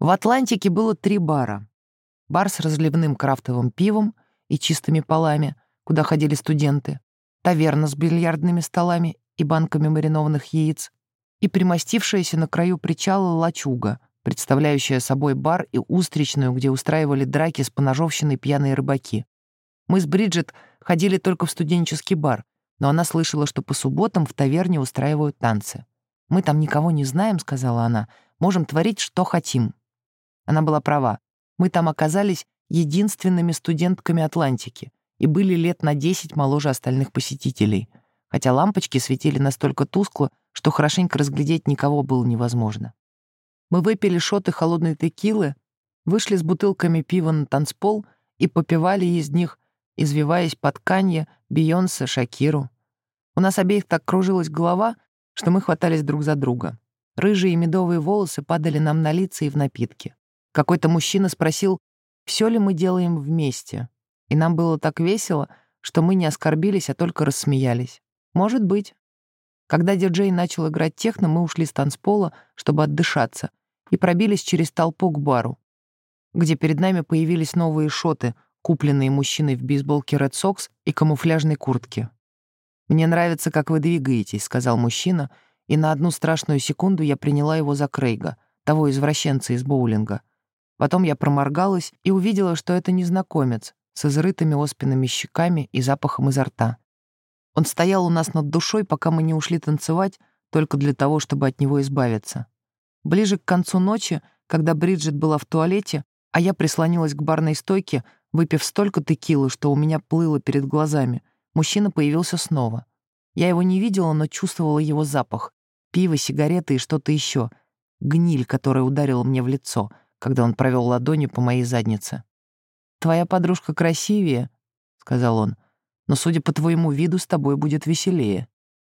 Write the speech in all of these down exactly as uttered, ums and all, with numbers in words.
В Атлантике было три бара. Бар с разливным крафтовым пивом и чистыми полами, куда ходили студенты, таверна с бильярдными столами и банками маринованных яиц, и примостившаяся на краю причала лачуга, представляющая собой бар и устричную, где устраивали драки с поножовщиной пьяные рыбаки. Мы с Бриджит ходили только в студенческий бар, но она слышала, что по субботам в таверне устраивают танцы. «Мы там никого не знаем», — сказала она, — «можем творить, что хотим». Она была права. Мы там оказались единственными студентками Атлантики и были лет на десять моложе остальных посетителей, хотя лампочки светили настолько тускло, что хорошенько разглядеть никого было невозможно. Мы выпили шоты холодной текилы, вышли с бутылками пива на танцпол и попивали из них, извиваясь под Канье, Бейонсе, Шакиру. У нас обеих так кружилась голова, что мы хватались друг за друга. Рыжие и медовые волосы падали нам на лица и в напитки. Какой-то мужчина спросил, все ли мы делаем вместе. И нам было так весело, что мы не оскорбились, а только рассмеялись. Может быть. Когда диджей начал играть техно, мы ушли с танцпола, чтобы отдышаться, и пробились через толпу к бару, где перед нами появились новые шоты, купленные мужчиной в бейсболке Red Sox и камуфляжной куртке. «Мне нравится, как вы двигаетесь», — сказал мужчина, и на одну страшную секунду я приняла его за Крейга, того извращенца из боулинга. Потом я проморгалась и увидела, что это незнакомец с изрытыми оспинами щеками и запахом изо рта. Он стоял у нас над душой, пока мы не ушли танцевать, только для того, чтобы от него избавиться. Ближе к концу ночи, когда Бриджит была в туалете, а я прислонилась к барной стойке, выпив столько текилы, что у меня плыло перед глазами, мужчина появился снова. Я его не видела, но чувствовала его запах. Пиво, сигареты и что-то еще. Гниль, которая ударила мне в лицо, когда он провел ладонью по моей заднице. «Твоя подружка красивее», — сказал он, «но, судя по твоему виду, с тобой будет веселее».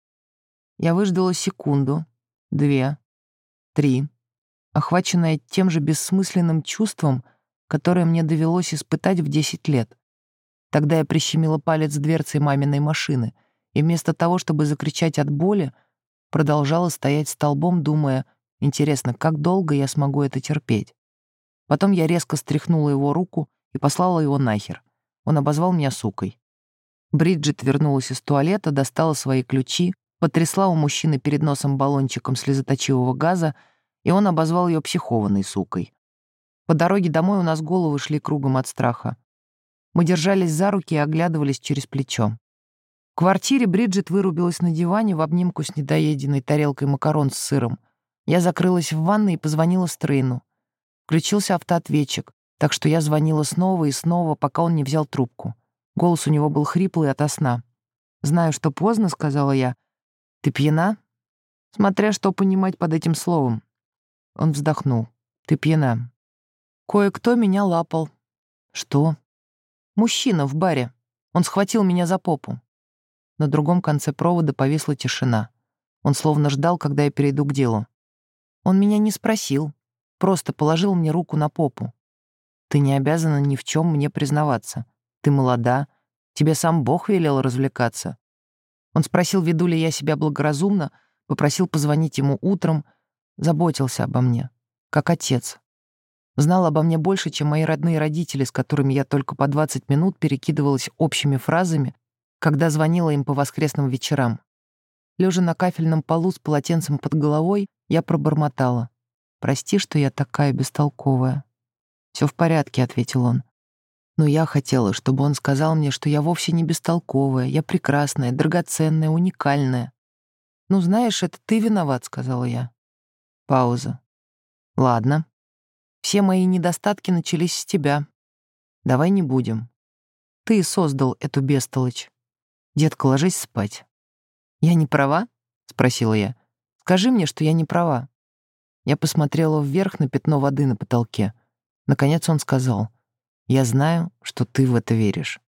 Я выждала секунду, две, три, охваченная тем же бессмысленным чувством, которое мне довелось испытать в десять лет. Тогда я прищемила палец дверцей маминой машины и вместо того, чтобы закричать от боли, продолжала стоять столбом, думая, интересно, как долго я смогу это терпеть. Потом я резко стряхнула его руку и послала его нахер. Он обозвал меня сукой. Бриджит вернулась из туалета, достала свои ключи, потрясла у мужчины перед носом баллончиком слезоточивого газа, и он обозвал ее психованной сукой. По дороге домой у нас головы шли кругом от страха. Мы держались за руки и оглядывались через плечо. В квартире Бриджит вырубилась на диване в обнимку с недоеденной тарелкой макарон с сыром. Я закрылась в ванной и позвонила Стрейну. Включился автоответчик, так что я звонила снова и снова, пока он не взял трубку. Голос у него был хриплый ото сна. «Знаю, что поздно», — сказала я. «Ты пьяна?» «Смотря что понимать под этим словом». Он вздохнул. «Ты пьяна». «Кое-кто меня лапал». «Что?» «Мужчина в баре. Он схватил меня за попу». На другом конце провода повисла тишина. Он словно ждал, когда я перейду к делу. Он меня не спросил, просто положил мне руку на попу. «Ты не обязана ни в чем мне признаваться. Ты молода, тебе сам Бог велел развлекаться». Он спросил, веду ли я себя благоразумно, попросил позвонить ему утром, заботился обо мне, как отец. Знал обо мне больше, чем мои родные родители, с которыми я только по двадцать минут перекидывалась общими фразами, когда звонила им по воскресным вечерам. Лежа на кафельном полу с полотенцем под головой, я пробормотала. «Прости, что я такая бестолковая». «Все в порядке», — ответил он. Но я хотела, чтобы он сказал мне, что я вовсе не бестолковая, я прекрасная, драгоценная, уникальная. «Ну, знаешь, это ты виноват», — сказала я. Пауза. «Ладно. Все мои недостатки начались с тебя. Давай не будем. Ты создал эту бестолочь. Детка, ложись спать». «Я не права?» — спросила я. «Скажи мне, что я не права». Я посмотрела вверх на пятно воды на потолке. Наконец он сказал: «Я знаю, что ты в это веришь».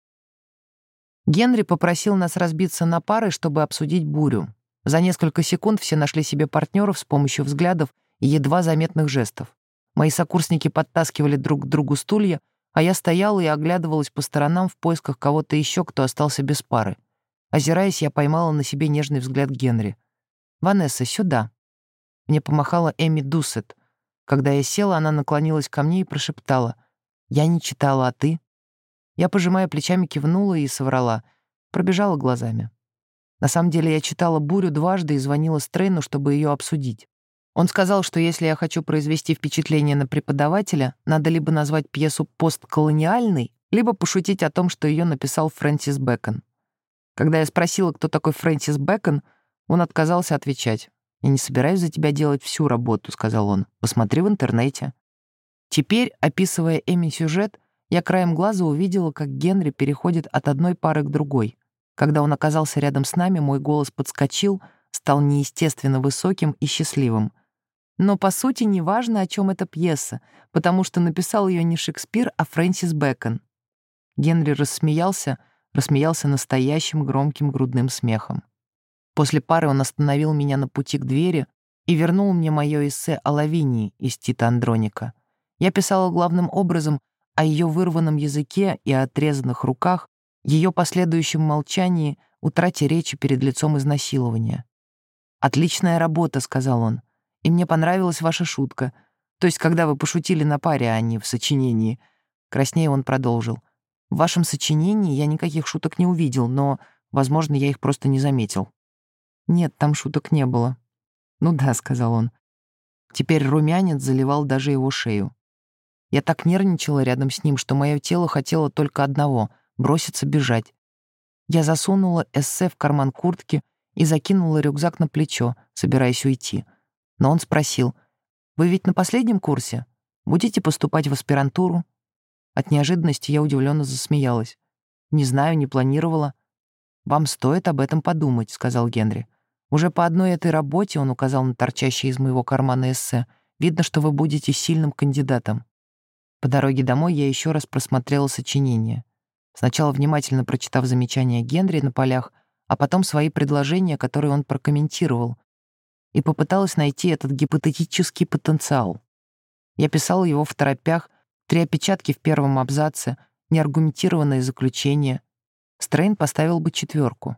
Генри попросил нас разбиться на пары, чтобы обсудить бурю. За несколько секунд все нашли себе партнеров с помощью взглядов и едва заметных жестов. Мои сокурсники подтаскивали друг к другу стулья, а я стояла и оглядывалась по сторонам в поисках кого-то еще, кто остался без пары. Озираясь, я поймала на себе нежный взгляд Генри. «Ванесса, сюда». Мне помахала Эми Дуссет, Когда я села, она наклонилась ко мне и прошептала: «Я не читала, а ты?» Я, пожимая плечами, кивнула и соврала. Пробежала глазами. На самом деле я читала «Бурю» дважды и звонила Стрейну, чтобы ее обсудить. Он сказал, что если я хочу произвести впечатление на преподавателя, надо либо назвать пьесу постколониальной, либо пошутить о том, что ее написал Фрэнсис Бэкон. Когда я спросила, кто такой Фрэнсис Бэкон, он отказался отвечать. «Я не собираюсь за тебя делать всю работу», — сказал он. «Посмотри в интернете». Теперь, описывая Эми сюжет, я краем глаза увидела, как Генри переходит от одной пары к другой. Когда он оказался рядом с нами, мой голос подскочил, стал неестественно высоким и счастливым. Но, по сути, неважно, о чем эта пьеса, потому что написал ее не Шекспир, а Фрэнсис Бэкон. Генри рассмеялся, рассмеялся настоящим громким грудным смехом. После пары он остановил меня на пути к двери и вернул мне мое эссе о Лавинии из Тита Андроника. Я писала главным образом о ее вырванном языке и отрезанных руках, ее последующем молчании, утрате речи перед лицом изнасилования. «Отличная работа», — сказал он. «И мне понравилась ваша шутка. То есть, когда вы пошутили на паре, а не в сочинении». Краснее он продолжил. «В вашем сочинении я никаких шуток не увидел, но, возможно, я их просто не заметил». «Нет, там шуток не было». «Ну да», — сказал он. Теперь румянец заливал даже его шею. Я так нервничала рядом с ним, что мое тело хотело только одного — броситься бежать. Я засунула эссе в карман куртки и закинула рюкзак на плечо, собираясь уйти. Но он спросил: «Вы ведь на последнем курсе? Будете поступать в аспирантуру?» От неожиданности я удивленно засмеялась. «Не знаю, не планировала». «Вам стоит об этом подумать», — сказал Генри. «Уже по одной этой работе», — он указал на торчащее из моего кармана эссе, «видно, что вы будете сильным кандидатом». По дороге домой я еще раз просмотрела сочинение. Сначала внимательно прочитав замечания Генри на полях, а потом свои предложения, которые он прокомментировал, и попыталась найти этот гипотетический потенциал. Я писала его в торопях, три опечатки в первом абзаце, неаргументированное заключение. Стрейн поставил бы четверку.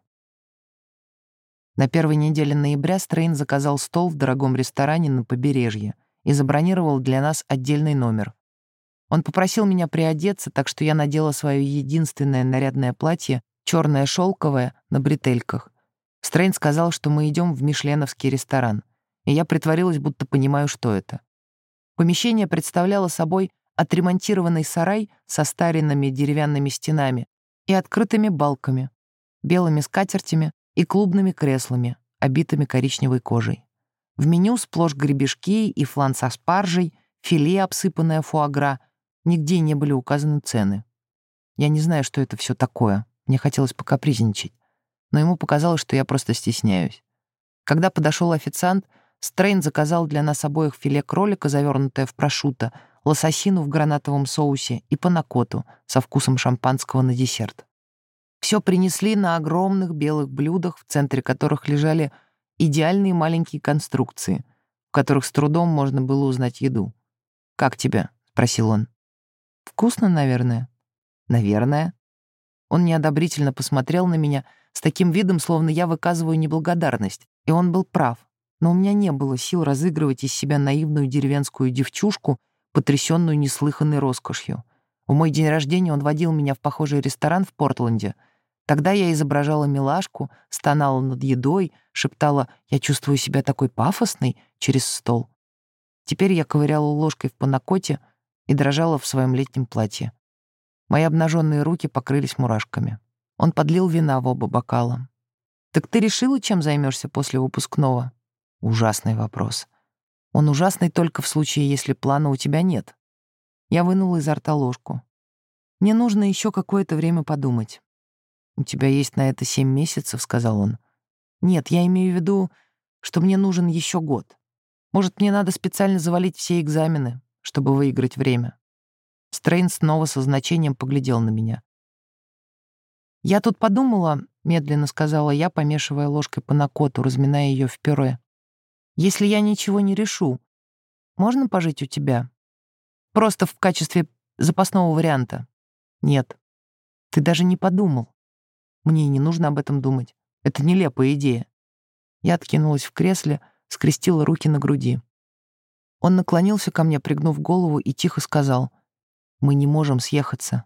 На первой неделе ноября Стрейн заказал стол в дорогом ресторане на побережье и забронировал для нас отдельный номер. Он попросил меня приодеться, так что я надела свое единственное нарядное платье, черное шелковое, на бретельках. Стрейн сказал, что мы идем в мишленовский ресторан, и я притворилась, будто понимаю, что это. Помещение представляло собой отремонтированный сарай со старинными деревянными стенами и открытыми балками, белыми скатертями и клубными креслами, обитыми коричневой кожей. В меню сплошь гребешки и флан со спаржей, филе, обсыпанное фуагра. Нигде не были указаны цены. Я не знаю, что это все такое. Мне хотелось покапризничать. Но ему показалось, что я просто стесняюсь. Когда подошел официант, Стрейн заказал для нас обоих филе кролика, завернутое в прошутто, лососину в гранатовом соусе и панакоту со вкусом шампанского на десерт. Все принесли на огромных белых блюдах, в центре которых лежали идеальные маленькие конструкции, в которых с трудом можно было узнать еду. «Как тебе?» — спросил он. «Вкусно, наверное». «Наверное». Он неодобрительно посмотрел на меня с таким видом, словно я выказываю неблагодарность. И он был прав. Но у меня не было сил разыгрывать из себя наивную деревенскую девчушку, потрясенную неслыханной роскошью. В мой день рождения он водил меня в похожий ресторан в Портленде. Тогда я изображала милашку, стонала над едой, шептала «я чувствую себя такой пафосной» через стол. Теперь я ковыряла ложкой в панакоте и дрожала в своем летнем платье. Мои обнаженные руки покрылись мурашками. Он подлил вина в оба бокала. «Так ты решила, чем займешься после выпускного?» Ужасный вопрос. Он ужасный только в случае, если плана у тебя нет. Я вынула изо рта ложку. «Мне нужно еще какое-то время подумать». «У тебя есть на это семь месяцев», — сказал он. «Нет, я имею в виду, что мне нужен еще год. Может, мне надо специально завалить все экзамены, чтобы выиграть время». Стрейн снова со значением поглядел на меня. «Я тут подумала», — медленно сказала я, помешивая ложкой панакоту, разминая ее в пюре. «Если я ничего не решу, можно пожить у тебя? Просто в качестве запасного варианта?» «Нет. Ты даже не подумал. Мне не нужно об этом думать. Это нелепая идея». Я откинулась в кресле, скрестила руки на груди. Он наклонился ко мне, пригнув голову, и тихо сказал: «Мы не можем съехаться».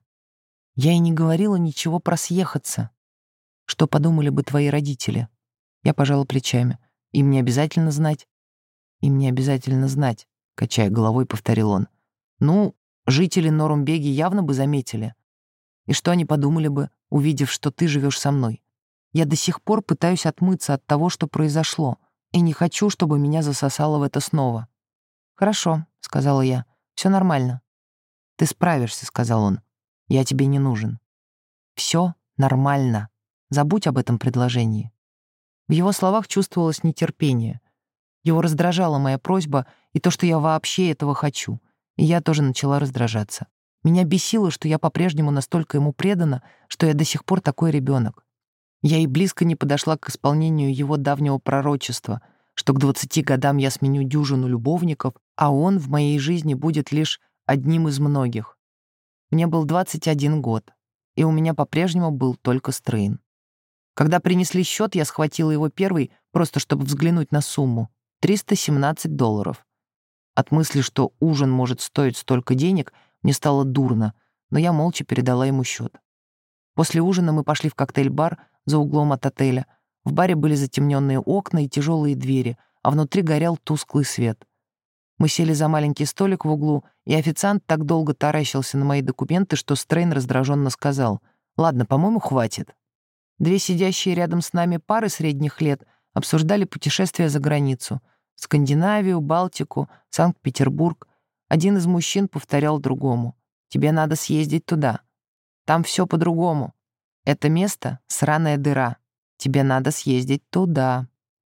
Я и не говорила ничего про съехаться. Что подумали бы твои родители? Я пожала плечами. Им не обязательно знать. Им не обязательно знать, качая головой, повторил он. Ну, жители Норумбеги явно бы заметили. И что они подумали бы, увидев, что ты живешь со мной? Я до сих пор пытаюсь отмыться от того, что произошло, и не хочу, чтобы меня засосало в это снова. «Хорошо», — сказала я, — «все нормально». «Ты справишься», — сказал он. «Я тебе не нужен». «Все нормально. Забудь об этом предложении». В его словах чувствовалось нетерпение. Его раздражала моя просьба и то, что я вообще этого хочу. И я тоже начала раздражаться. Меня бесило, что я по-прежнему настолько ему предана, что я до сих пор такой ребенок. Я и близко не подошла к исполнению его давнего пророчества, что к двадцати годам я сменю дюжину любовников, а он в моей жизни будет лишь одним из многих. Мне был двадцать один год, и у меня по-прежнему был только Стрейн. Когда принесли счет, я схватила его первый, просто чтобы взглянуть на сумму — триста семнадцать долларов. От мысли, что ужин может стоить столько денег, мне стало дурно, но я молча передала ему счет. После ужина мы пошли в коктейль-бар за углом от отеля. В баре были затемненные окна и тяжелые двери, а внутри горел тусклый свет. Мы сели за маленький столик в углу, и официант так долго таращился на мои документы, что Стрейн раздраженно сказал: «Ладно, по-моему, хватит». Две сидящие рядом с нами пары средних лет обсуждали путешествия за границу — Скандинавию, Балтику, Санкт-Петербург. Один из мужчин повторял другому: «Тебе надо съездить туда. Там все по-другому. Это место — сраная дыра. Тебе надо съездить туда».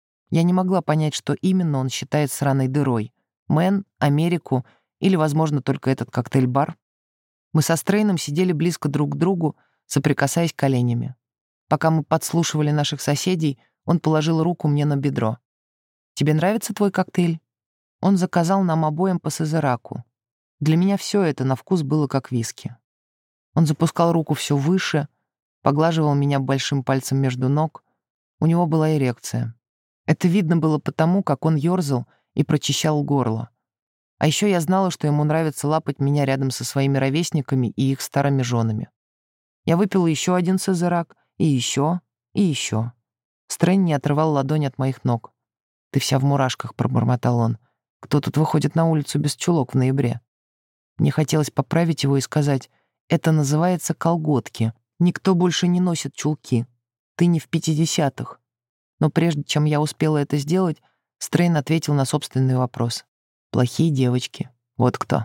Я не могла понять, что именно он считает сраной дырой — Мэн, Америку или, возможно, только этот коктейль-бар. Мы со Стрейном сидели близко друг к другу, соприкасаясь коленями. Пока мы подслушивали наших соседей, он положил руку мне на бедро. «Тебе нравится твой коктейль?» Он заказал нам обоим по сазераку. Для меня все это на вкус было как виски. Он запускал руку все выше, поглаживал меня большим пальцем между ног. У него была эрекция. Это видно было потому, как он ёрзал и прочищал горло. А еще я знала, что ему нравится лапать меня рядом со своими ровесниками и их старыми женами. Я выпила еще один сазерак, и еще, и еще. Стрейн не отрывал ладонь от моих ног. «Ты вся в мурашках», — пробормотал он. «Кто тут выходит на улицу без чулок в ноябре?» Мне хотелось поправить его и сказать: «Это называется колготки. Никто больше не носит чулки. Ты не в пятидесятых». Но прежде чем я успела это сделать, Стрейн ответил на собственный вопрос. «Плохие девочки. Вот кто».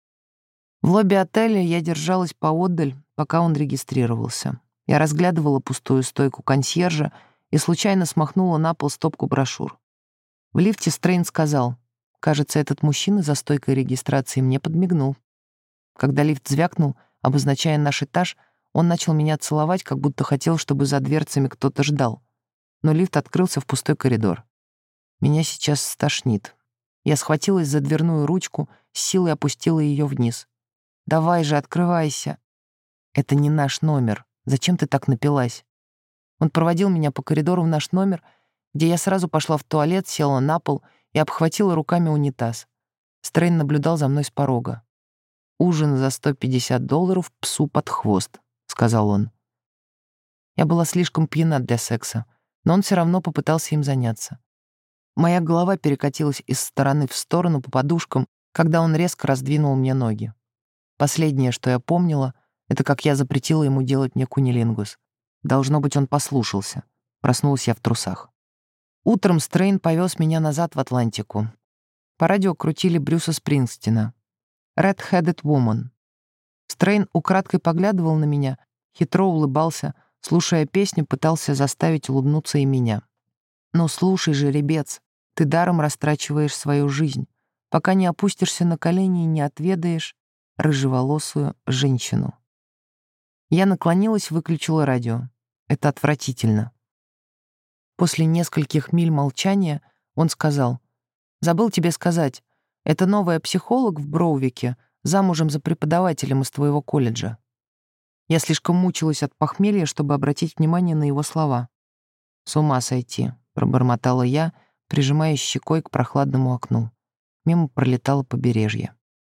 В лобби отеля я держалась поодаль, пока он регистрировался. Я разглядывала пустую стойку консьержа и случайно смахнула на пол стопку брошюр. В лифте Стрейн сказал: «Кажется, этот мужчина за стойкой регистрации мне подмигнул». Когда лифт звякнул, обозначая наш этаж, он начал меня целовать, как будто хотел, чтобы за дверцами кто-то ждал. Но лифт открылся в пустой коридор. Меня сейчас стошнит. Я схватилась за дверную ручку, с силой опустила ее вниз. «Давай же, открывайся». «Это не наш номер. Зачем ты так напилась?» Он проводил меня по коридору в наш номер, где я сразу пошла в туалет, села на пол и обхватила руками унитаз. Стрейн наблюдал за мной с порога. «Ужин за сто пятьдесят долларов псу под хвост», — сказал он. Я была слишком пьяна для секса, но он все равно попытался им заняться. Моя голова перекатилась из стороны в сторону по подушкам, когда он резко раздвинул мне ноги. Последнее, что я помнила, это как я запретила ему делать мне кунилингус. Должно быть, он послушался. Проснулась я в трусах. Утром Стрейн повез меня назад в Атлантику. По радио крутили Брюса Спрингстина. «Red-Headed Woman». Стрейн украдкой поглядывал на меня, хитро улыбался, слушая песню, пытался заставить улыбнуться и меня. «Ну слушай же, ребец, ты даром растрачиваешь свою жизнь, пока не опустишься на колени и не отведаешь рыжеволосую женщину». Я наклонилась, выключила радио. Это отвратительно. После нескольких миль молчания он сказал: «Забыл тебе сказать, это новая психолог в Броувике, замужем за преподавателем из твоего колледжа». Я слишком мучилась от похмелья, чтобы обратить внимание на его слова. «С ума сойти», — пробормотала я, прижимаясь щекой к прохладному окну. мимо пролетало побережье.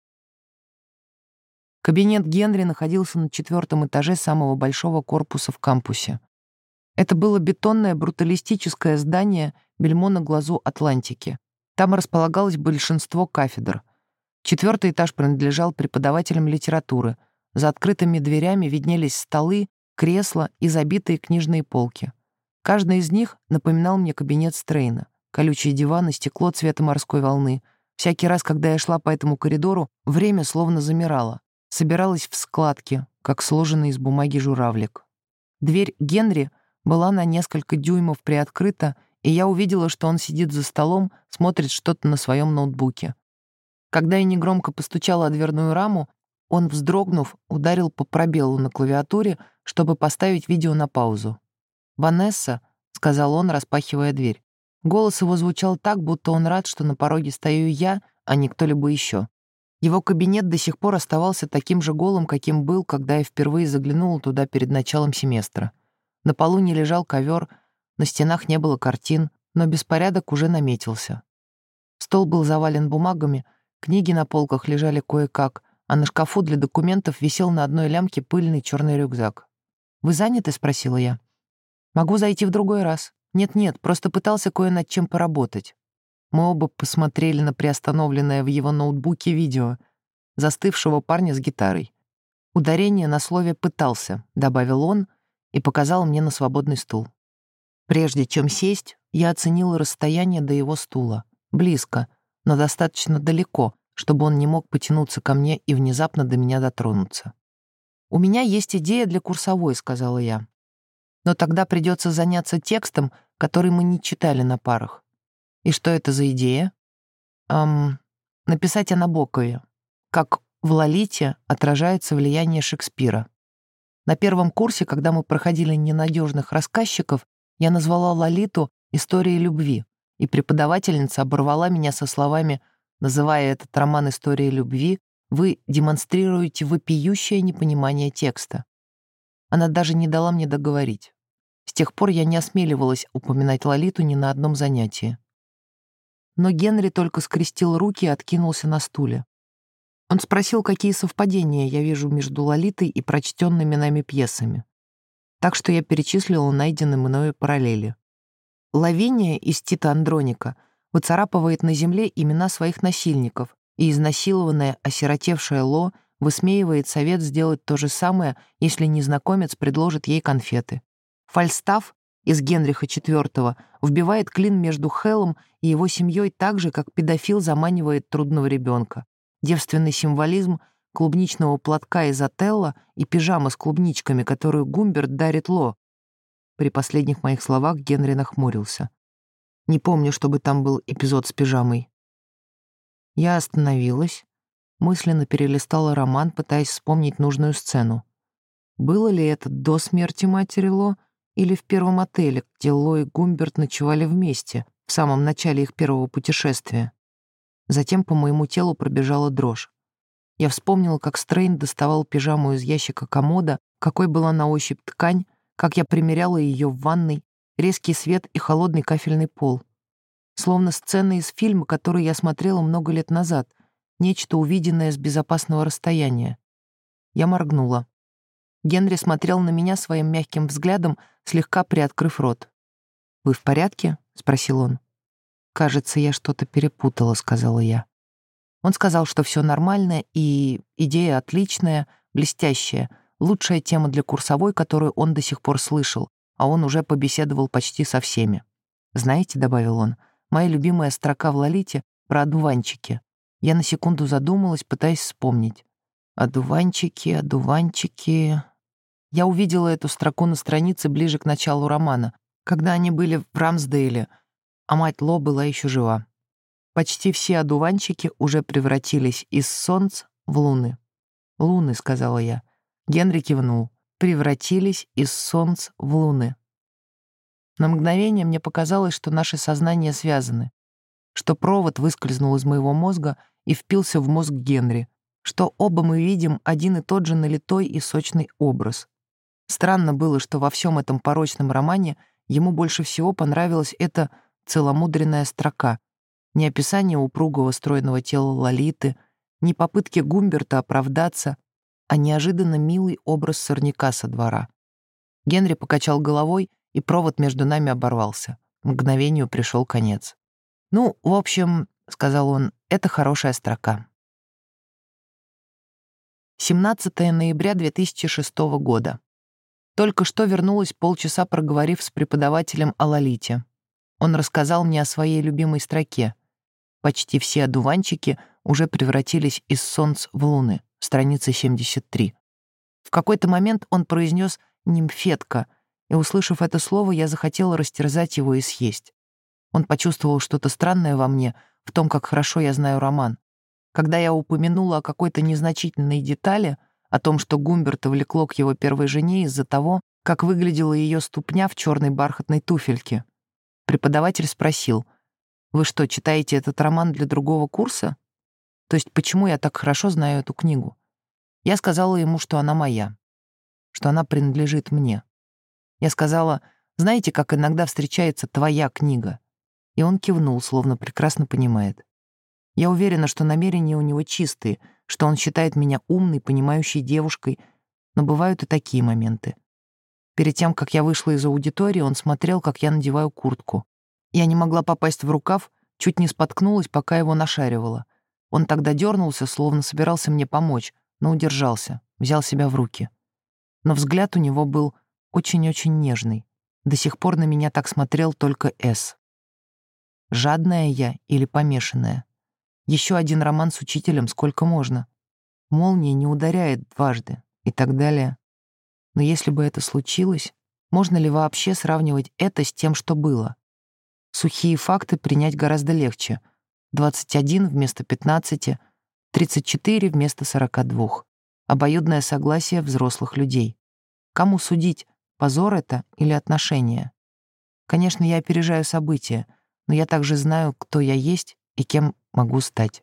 Кабинет Генри находился на четвертом этаже самого большого корпуса в кампусе. Это было бетонное бруталистическое здание бельмо на глазу Атлантики. Там располагалось большинство кафедр. Четвертый этаж принадлежал преподавателям литературы. За открытыми дверями виднелись столы, кресла и забитые книжные полки. Каждый из них напоминал мне кабинет Стрейна. Колючие диваны, стекло цвета морской волны. Всякий раз, когда я шла по этому коридору, время словно замирало. Собиралось в складки, как сложенный из бумаги журавлик. Дверь Генри была на несколько дюймов приоткрыта, и я увидела, что он сидит за столом, смотрит что-то на своем ноутбуке. Когда я негромко постучала о дверную раму, он, вздрогнув, ударил по пробелу на клавиатуре, чтобы поставить видео на паузу. «Ванесса», — сказал он, распахивая дверь. Голос его звучал так, будто он рад, что на пороге стою я, а не кто-либо еще. Его кабинет до сих пор оставался таким же голым, каким был, когда я впервые заглянула туда перед началом семестра. На полу не лежал ковер, на стенах не было картин, но беспорядок уже наметился. Стол был завален бумагами, книги на полках лежали кое-как, а на шкафу для документов висел на одной лямке пыльный черный рюкзак. «Вы заняты?» — спросила я. «Могу зайти в другой раз». «Нет-нет, просто пытался кое над чем поработать». Мы оба посмотрели на приостановленное в его ноутбуке видео застывшего парня с гитарой. «Ударение на слове «пытался», — добавил он и показал мне на свободный стул. Прежде чем сесть, я оценила расстояние до его стула. Близко, но достаточно далеко, чтобы он не мог потянуться ко мне и внезапно до меня дотронуться. «У меня есть идея для курсовой», — сказала я. «Но тогда придется заняться текстом, который мы не читали на парах». «И что это за идея?» «Эм, написать о Набокове. Как в «Лолите» отражается влияние Шекспира. На первом курсе, когда мы проходили ненадежных рассказчиков, я назвала «Лолиту» историей любви, и преподавательница оборвала меня со словами: «Называя этот роман историей любви, вы демонстрируете вопиющее непонимание текста». Она даже не дала мне договорить. С тех пор я не осмеливалась упоминать Лолиту ни на одном занятии. Но Генри только скрестил руки и откинулся на стуле. Он спросил, какие совпадения я вижу между Лолитой и прочтенными нами пьесами. Так что я перечислила найденные мною параллели. Лавиния из Тита Андроника выцарапывает на земле имена своих насильников, и изнасилованная, осиротевшая Ло высмеивает совет сделать то же самое, если незнакомец предложит ей конфеты. Фальстаф из Генриха четвёртого вбивает клин между Хеллом и его семьей так же, как педофил заманивает трудного ребенка. Девственный символизм клубничного платка из Отелло и пижама с клубничками, которую Гумберт дарит Ло. При последних моих словах Генри нахмурился. Не помню, чтобы там был эпизод с пижамой. Я остановилась, мысленно перелистала роман, пытаясь вспомнить нужную сцену. Было ли это до смерти матери Ло или в первом отеле, где Ло и Гумберт ночевали вместе, в самом начале их первого путешествия? Затем по моему телу пробежала дрожь. Я вспомнила, как Стрейн доставал пижаму из ящика комода, какой была на ощупь ткань, как я примеряла ее в ванной, резкий свет и холодный кафельный пол. Словно сцена из фильма, который я смотрела много лет назад, нечто увиденное с безопасного расстояния. Я моргнула. Генри смотрел на меня своим мягким взглядом, слегка приоткрыв рот. «Вы в порядке?» — спросил он. «Кажется, я что-то перепутала», — сказала я. Он сказал, что все нормально, и идея отличная, блестящая, лучшая тема для курсовой, которую он до сих пор слышал, а он уже побеседовал почти со всеми. «Знаете», — добавил он, — «моя любимая строка в «Лолите» про одуванчики». Я на секунду задумалась, пытаясь вспомнить. «Одуванчики, одуванчики...» Я увидела эту строку на странице ближе к началу романа, когда они были в Рамсдейле, а мать Ло была еще жива. Почти все одуванчики уже превратились из солнц в луны. «Луны», — сказала я. Генри кивнул. «Превратились из солнц в луны». На мгновение мне показалось, что наши сознания связаны, что провод выскользнул из моего мозга и впился в мозг Генри, что оба мы видим один и тот же налитой и сочный образ. Странно было, что во всем этом порочном романе ему больше всего понравилась эта целомудренная строка. Ни описание упругого стройного тела Лолиты, ни попытки Гумберта оправдаться, а неожиданно милый образ сорняка со двора. Генри покачал головой, и провод между нами оборвался. Мгновению пришел конец. «Ну, в общем, — сказал он, — это хорошая строка». семнадцатое ноября две тысячи шестого года. Только что вернулась, полчаса проговорив с преподавателем о Лолите. Он рассказал мне о своей любимой строке. Почти все одуванчики уже превратились из солнц в луны. Страница семьдесят три. В какой-то момент он произнес «нимфетка», и, услышав это слово, я захотела растерзать его и съесть. Он почувствовал что-то странное во мне, в том, как хорошо я знаю роман. Когда я упомянула о какой-то незначительной детали, о том, что Гумберта влекло к его первой жене из-за того, как выглядела ее ступня в черной бархатной туфельке, преподаватель спросил: «Вы что, читаете этот роман для другого курса? То есть почему я так хорошо знаю эту книгу?» Я сказала ему, что она моя, что она принадлежит мне. Я сказала: «Знаете, как иногда встречается твоя книга?» И он кивнул, словно прекрасно понимает. Я уверена, что намерения у него чистые, что он считает меня умной, понимающей девушкой, но бывают и такие моменты. Перед тем, как я вышла из аудитории, он смотрел, как я надеваю куртку. Я не могла попасть в рукав, чуть не споткнулась, пока его нашаривала. Он тогда дернулся, словно собирался мне помочь, но удержался, взял себя в руки. Но взгляд у него был очень-очень нежный. До сих пор на меня так смотрел только С. Жадная я или помешанная? Еще один роман с учителем, сколько можно? Молния не ударяет дважды и так далее. Но если бы это случилось, можно ли вообще сравнивать это с тем, что было? Сухие факты принять гораздо легче. двадцать один вместо пятнадцати, тридцать четыре вместо сорока двух. Обоюдное согласие взрослых людей. Кому судить, позор это или отношения? Конечно, я опережаю события, но я также знаю, кто я есть и кем могу стать.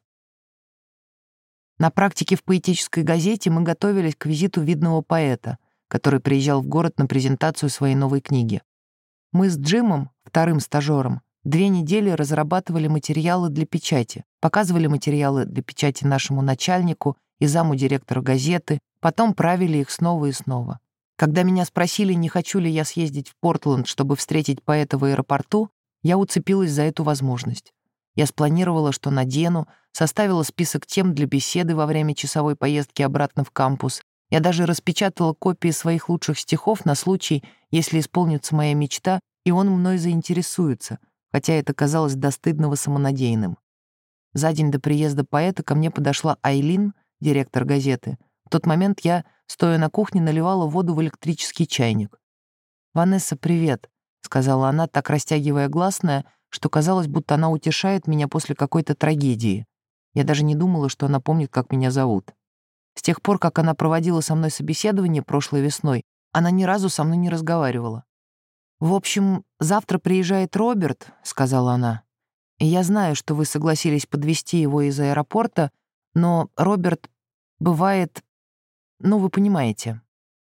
На практике в поэтической газете мы готовились к визиту видного поэта, который приезжал в город на презентацию своей новой книги. Мы с Джимом, вторым стажером, две недели разрабатывали материалы для печати, показывали материалы для печати нашему начальнику и заму директора газеты, потом правили их снова и снова. Когда меня спросили, не хочу ли я съездить в Портленд, чтобы встретить поэта в аэропорту, я уцепилась за эту возможность. Я спланировала, что надену, составила список тем для беседы во время часовой поездки обратно в кампус. Я даже распечатала копии своих лучших стихов на случай, если исполнится моя мечта, и он мной заинтересуется, хотя это казалось до стыдного самонадеянным. За день до приезда поэта ко мне подошла Айлин, директор газеты. В тот момент я, стоя на кухне, наливала воду в электрический чайник. «Ванесса, привет», — сказала она, так растягивая гласное, что казалось, будто она утешает меня после какой-то трагедии. Я даже не думала, что она помнит, как меня зовут. С тех пор, как она проводила со мной собеседование прошлой весной, она ни разу со мной не разговаривала. «В общем, завтра приезжает Роберт», — сказала она. «И я знаю, что вы согласились подвезти его из аэропорта, но Роберт бывает... Ну, вы понимаете».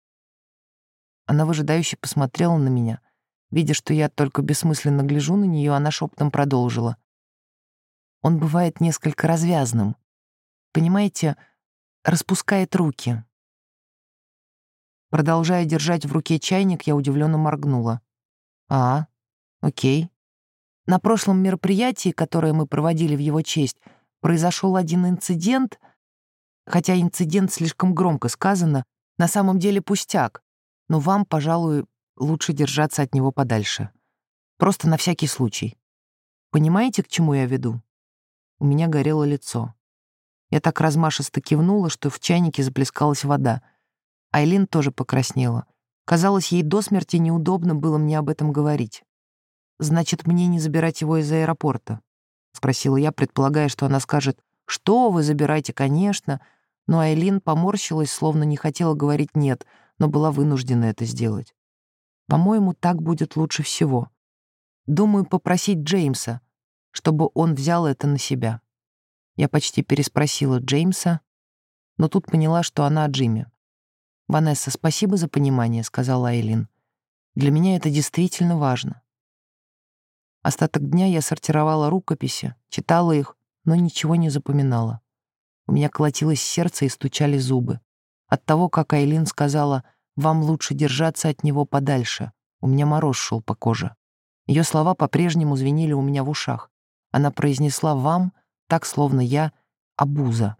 Она выжидающе посмотрела на меня. Видя, что я только бессмысленно гляжу на нее, она шепотом продолжила. «Он бывает несколько развязным. Понимаете, распускает руки». Продолжая держать в руке чайник, я удивленно моргнула. «А, окей». На прошлом мероприятии, которое мы проводили в его честь, произошел один инцидент, хотя инцидент слишком громко сказано, на самом деле пустяк, но вам, пожалуй, лучше держаться от него подальше. Просто на всякий случай. Понимаете, к чему я веду? У меня горело лицо. Я так размашисто кивнула, что в чайнике заплескалась вода. Айлин тоже покраснела. Казалось, ей до смерти неудобно было мне об этом говорить. «Значит, мне не забирать его из аэропорта?» — спросила я, предполагая, что она скажет: «Что вы, забирайте, конечно». Но Айлин поморщилась, словно не хотела говорить «нет», но была вынуждена это сделать. «По-моему, так будет лучше всего. Думаю, попросить Джеймса, чтобы он взял это на себя». Я почти переспросила Джеймса, но тут поняла, что она о Джиме. «Ванесса, спасибо за понимание», — сказала Айлин. «Для меня это действительно важно». Остаток дня я сортировала рукописи, читала их, но ничего не запоминала. У меня колотилось сердце и стучали зубы. От того, как Айлин сказала «вам лучше держаться от него подальше», у меня мороз шел по коже. Ее слова по-прежнему звенели у меня в ушах. Она произнесла «вам», так, словно я обуза.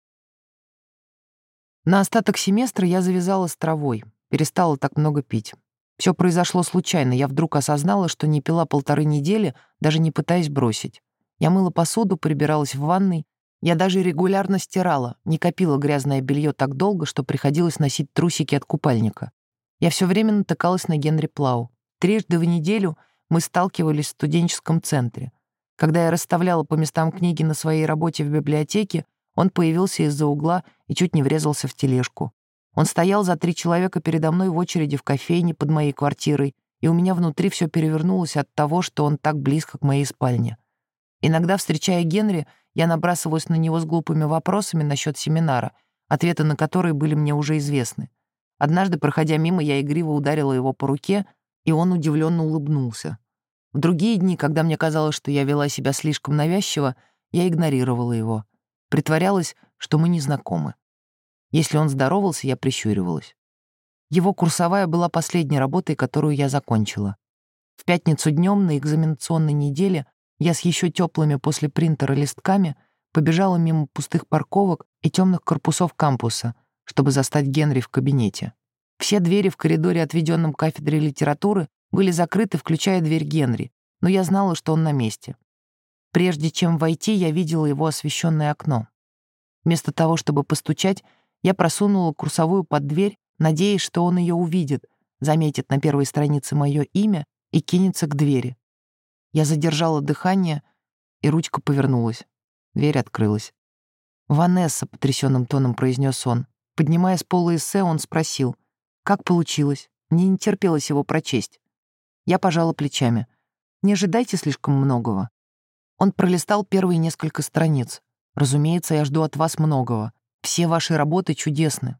На остаток семестра я завязала с травой, перестала так много пить. Все произошло случайно, я вдруг осознала, что не пила полторы недели, даже не пытаясь бросить. Я мыла посуду, прибиралась в ванной, я даже регулярно стирала, не копила грязное белье так долго, что приходилось носить трусики от купальника. Я все время натыкалась на Генри Плау. Трижды в неделю мы сталкивались в студенческом центре. Когда я расставляла по местам книги на своей работе в библиотеке, он появился из-за угла и чуть не врезался в тележку. Он стоял за три человека передо мной в очереди в кофейне под моей квартирой, и у меня внутри все перевернулось от того, что он так близко к моей спальне. Иногда, встречая Генри, я набрасывалась на него с глупыми вопросами насчет семинара, ответы на которые были мне уже известны. Однажды, проходя мимо, я игриво ударила его по руке, и он удивленно улыбнулся. В другие дни, когда мне казалось, что я вела себя слишком навязчиво, я игнорировала его. Притворялась, что мы не знакомы. Если он здоровался, я прищуривалась. Его курсовая была последней работой, которую я закончила. В пятницу днем на экзаменационной неделе я с еще теплыми после принтера листками побежала мимо пустых парковок и темных корпусов кампуса, чтобы застать Генри в кабинете. Все двери в коридоре, отведенном кафедре литературы, были закрыты, включая дверь Генри, но я знала, что он на месте. Прежде чем войти, я видела его освещенное окно. Вместо того, чтобы постучать, я просунула курсовую под дверь, надеясь, что он ее увидит, заметит на первой странице мое имя и кинется к двери. Я задержала дыхание, и ручка повернулась. Дверь открылась. «Ванесса», — потрясенным тоном произнес он. Поднимая с пола эссе, он спросил, «Как получилось?» Мне не терпелось его прочесть. Я пожала плечами. «Не ожидайте слишком многого». Он пролистал первые несколько страниц. «Разумеется, я жду от вас многого. Все ваши работы чудесны».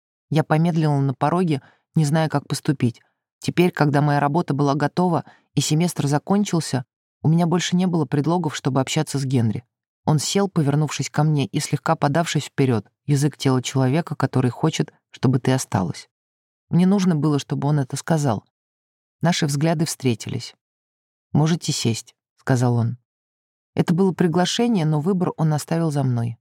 Я помедлила на пороге, не зная, как поступить. Теперь, когда моя работа была готова и семестр закончился, у меня больше не было предлогов, чтобы общаться с Генри. Он сел, повернувшись ко мне и слегка подавшись вперед, язык тела человека, который хочет, чтобы ты осталась. Мне нужно было, чтобы он это сказал. Наши взгляды встретились. «Можете сесть», — сказал он. Это было приглашение, но выбор он оставил за мной.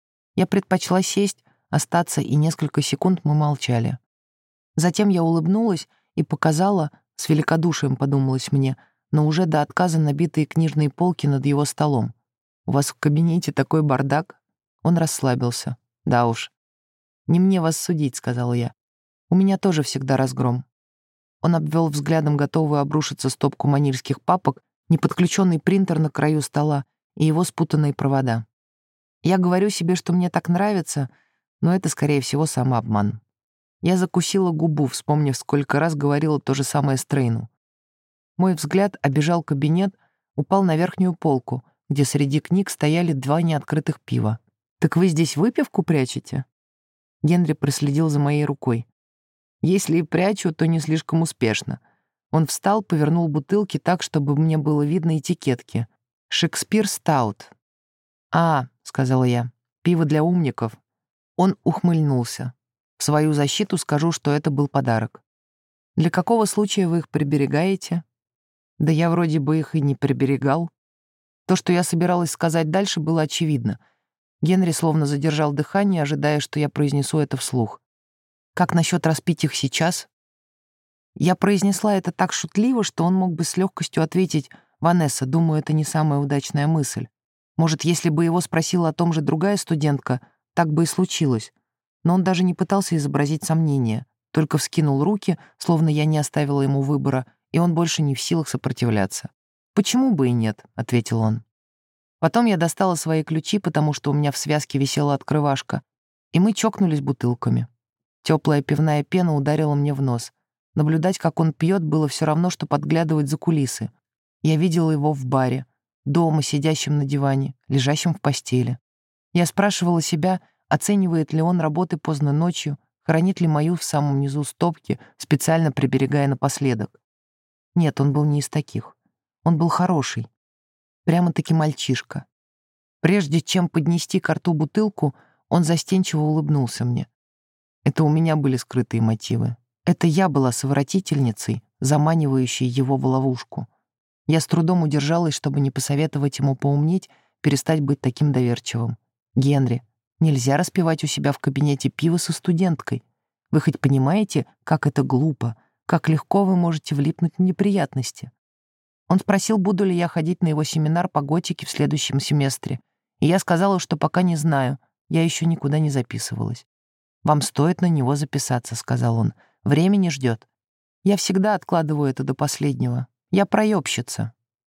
Я предпочла сесть, остаться, и несколько секунд мы молчали. Затем я улыбнулась и показала, с великодушием подумалось мне, но уже до отказа набитые книжные полки над его столом. «У вас в кабинете такой бардак?» Он расслабился. «Да уж. Не мне вас судить», — сказала я. «У меня тоже всегда разгром». Он обвел взглядом готовую обрушиться стопку манильских папок, неподключенный принтер на краю стола и его спутанные провода. Я говорю себе, что мне так нравится, но это, скорее всего, самообман. Я закусила губу, вспомнив, сколько раз говорила то же самое Стрейну. Мой взгляд обежал кабинет, упал на верхнюю полку, где среди книг стояли два неоткрытых пива. «Так вы здесь выпивку прячете?» Генри проследил за моей рукой. «Если и прячу, то не слишком успешно». Он встал, повернул бутылки так, чтобы мне было видно этикетки. «Шекспир Стаут». «А», — сказала я, — «пиво для умников». Он ухмыльнулся. В свою защиту скажу, что это был подарок. «Для какого случая вы их приберегаете?» «Да я вроде бы их и не приберегал». То, что я собиралась сказать дальше, было очевидно. Генри словно задержал дыхание, ожидая, что я произнесу это вслух. «Как насчет распить их сейчас?» Я произнесла это так шутливо, что он мог бы с легкостью ответить: «Ванесса, думаю, это не самая удачная мысль». Может, если бы его спросила о том же другая студентка, так бы и случилось. Но он даже не пытался изобразить сомнения, только вскинул руки, словно я не оставила ему выбора, и он больше не в силах сопротивляться. «Почему бы и нет?» — ответил он. Потом я достала свои ключи, потому что у меня в связке висела открывашка, и мы чокнулись бутылками. Теплая пивная пена ударила мне в нос. Наблюдать, как он пьет, было все равно, что подглядывать за кулисы. Я видела его в баре, дома, сидящим на диване, лежащим в постели. Я спрашивала себя, оценивает ли он работы поздно ночью, хранит ли мою в самом низу стопки, специально приберегая напоследок. Нет, он был не из таких. Он был хороший, прямо-таки мальчишка. Прежде чем поднести ко рту бутылку, он застенчиво улыбнулся мне. Это у меня были скрытые мотивы. Это я была совратительницей, заманивающей его в ловушку. Я с трудом удержалась, чтобы не посоветовать ему поумнеть, перестать быть таким доверчивым. «Генри, нельзя распивать у себя в кабинете пиво со студенткой. Вы хоть понимаете, как это глупо, как легко вы можете влипнуть в неприятности?» Он спросил, буду ли я ходить на его семинар по готике в следующем семестре, и я сказала, что пока не знаю, я еще никуда не записывалась. «Вам стоит на него записаться», — сказал он. «Время не ждет. Я всегда откладываю это до последнего. Я проебщица».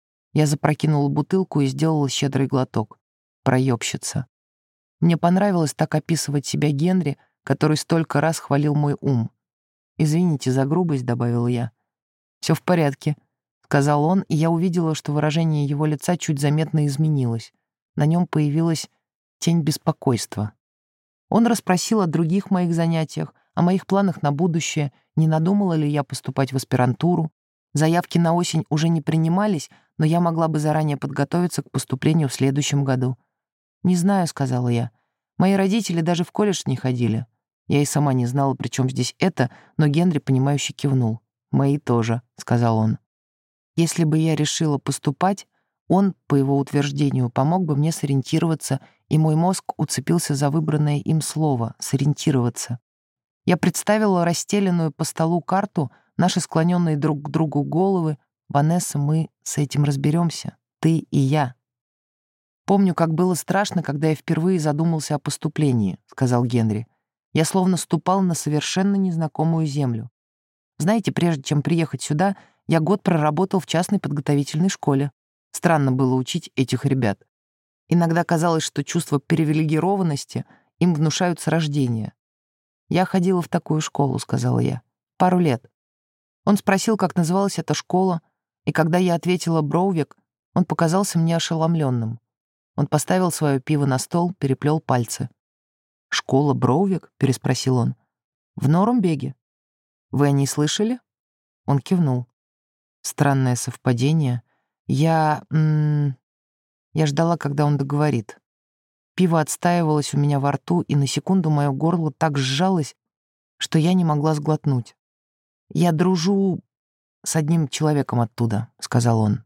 Я запрокинула бутылку и сделала щедрый глоток. Проебщица. Мне понравилось так описывать себя Генри, который столько раз хвалил мой ум. «Извините за грубость», — добавил я. «Все в порядке», — сказал он, и я увидела, что выражение его лица чуть заметно изменилось. На нем появилась тень беспокойства. Он расспросил о других моих занятиях, о моих планах на будущее, не надумала ли я поступать в аспирантуру. Заявки на осень уже не принимались, но я могла бы заранее подготовиться к поступлению в следующем году. «Не знаю», — сказала я. «Мои родители даже в колледж не ходили». Я и сама не знала, при чем здесь это, но Генри, понимающе кивнул. «Мои тоже», — сказал он. Если бы я решила поступать, он, по его утверждению, помог бы мне сориентироваться, и мой мозг уцепился за выбранное им слово «сориентироваться». Я представила расстеленную по столу карту, наши склоненные друг к другу головы. «Ванесса, мы с этим разберемся. Ты и я». «Помню, как было страшно, когда я впервые задумался о поступлении», — сказал Генри. «Я словно ступал на совершенно незнакомую землю. Знаете, прежде чем приехать сюда, я год проработал в частной подготовительной школе. Странно было учить этих ребят. Иногда казалось, что чувство привилегированности им внушают с рождения. «Я ходила в такую школу», — сказала я. «Пару лет». Он спросил, как называлась эта школа, и когда я ответила «Броувик», он показался мне ошеломленным. Он поставил свое пиво на стол, переплел пальцы. «Школа Броувик?» — переспросил он. «В Норумбеге. Вы о ней слышали?» Он кивнул. Странное совпадение. Я... М -м, я ждала, когда он договорит. Пиво отстаивалось у меня во рту, и на секунду мое горло так сжалось, что я не могла сглотнуть. «Я дружу с одним человеком оттуда», — сказал он.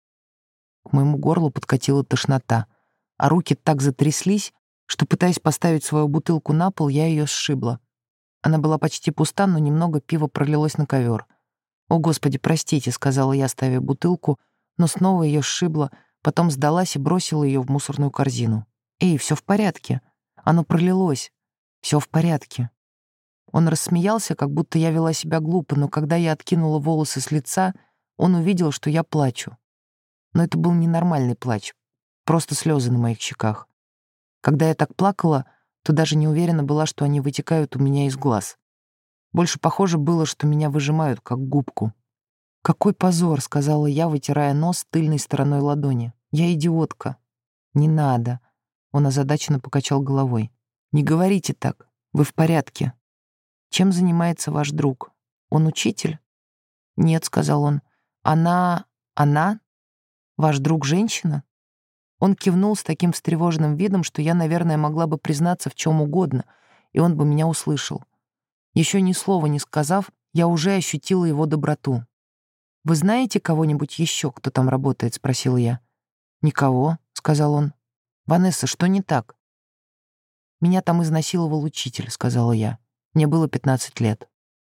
К моему горлу подкатила тошнота, а руки так затряслись, что, пытаясь поставить свою бутылку на пол, я ее сшибла. Она была почти пуста, но немного пива пролилось на ковер. «О, Господи, простите», — сказала я, ставя бутылку, но снова ее сшибла, потом сдалась и бросила ее в мусорную корзину. «Эй, все в порядке. Оно пролилось. Все в порядке». Он рассмеялся, как будто я вела себя глупо, но когда я откинула волосы с лица, он увидел, что я плачу. Но это был ненормальный плач, просто слезы на моих щеках. Когда я так плакала, то даже не уверена была, что они вытекают у меня из глаз. Больше похоже было, что меня выжимают, как губку. «Какой позор», — сказала я, вытирая нос тыльной стороной ладони. «Я идиотка». «Не надо», — он озадаченно покачал головой. «Не говорите так. Вы в порядке. Чем занимается ваш друг? Он учитель?» «Нет», — сказал он. «Она... она? Ваш друг женщина?» Он кивнул с таким встревоженным видом, что я, наверное, могла бы признаться в чем угодно, и он бы меня услышал. Еще ни слова не сказав, я уже ощутила его доброту. «Вы знаете кого-нибудь еще, кто там работает?» — спросила я. «Никого», — сказал он. «Ванесса, что не так?» «Меня там изнасиловал учитель», — сказала я. «Мне было пятнадцать лет».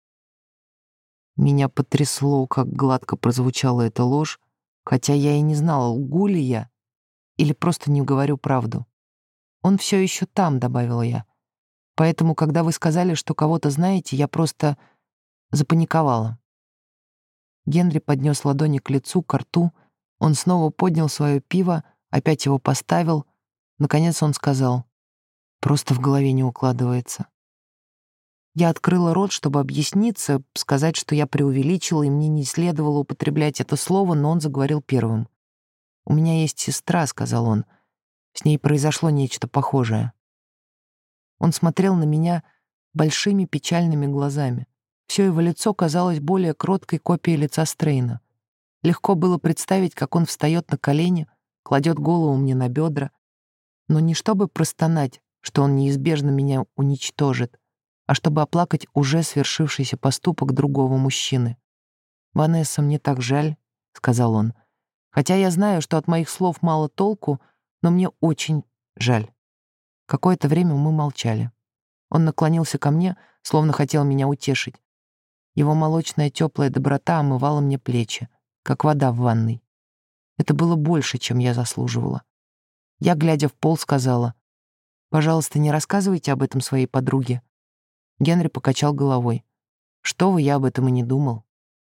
Меня потрясло, как гладко прозвучала эта ложь, хотя я и не знала, лгу ли я или просто не говорю правду. «Он все еще там», — добавила я. «Поэтому, когда вы сказали, что кого-то знаете, я просто запаниковала». Генри поднес ладони к лицу, к рту. Он снова поднял свое пиво, опять его поставил. Наконец он сказал: «Просто в голове не укладывается». Я открыла рот, чтобы объясниться, сказать, что я преувеличила, и мне не следовало употреблять это слово, но он заговорил первым. «У меня есть сестра», — сказал он. «С ней произошло нечто похожее». Он смотрел на меня большими печальными глазами. Все его лицо казалось более кроткой копией лица Стрейна. Легко было представить, как он встает на колени, кладет голову мне на бедра, но не чтобы простонать, что он неизбежно меня уничтожит, а чтобы оплакать уже свершившийся поступок другого мужчины. «Ванесса, мне так жаль», — сказал он, «хотя я знаю, что от моих слов мало толку, но мне очень жаль». Какое-то время мы молчали. Он наклонился ко мне, словно хотел меня утешить. Его молочная теплая доброта омывала мне плечи, как вода в ванной. Это было больше, чем я заслуживала. Я, глядя в пол, сказала: «Пожалуйста, не рассказывайте об этом своей подруге». Генри покачал головой. «Что вы, я об этом и не думал».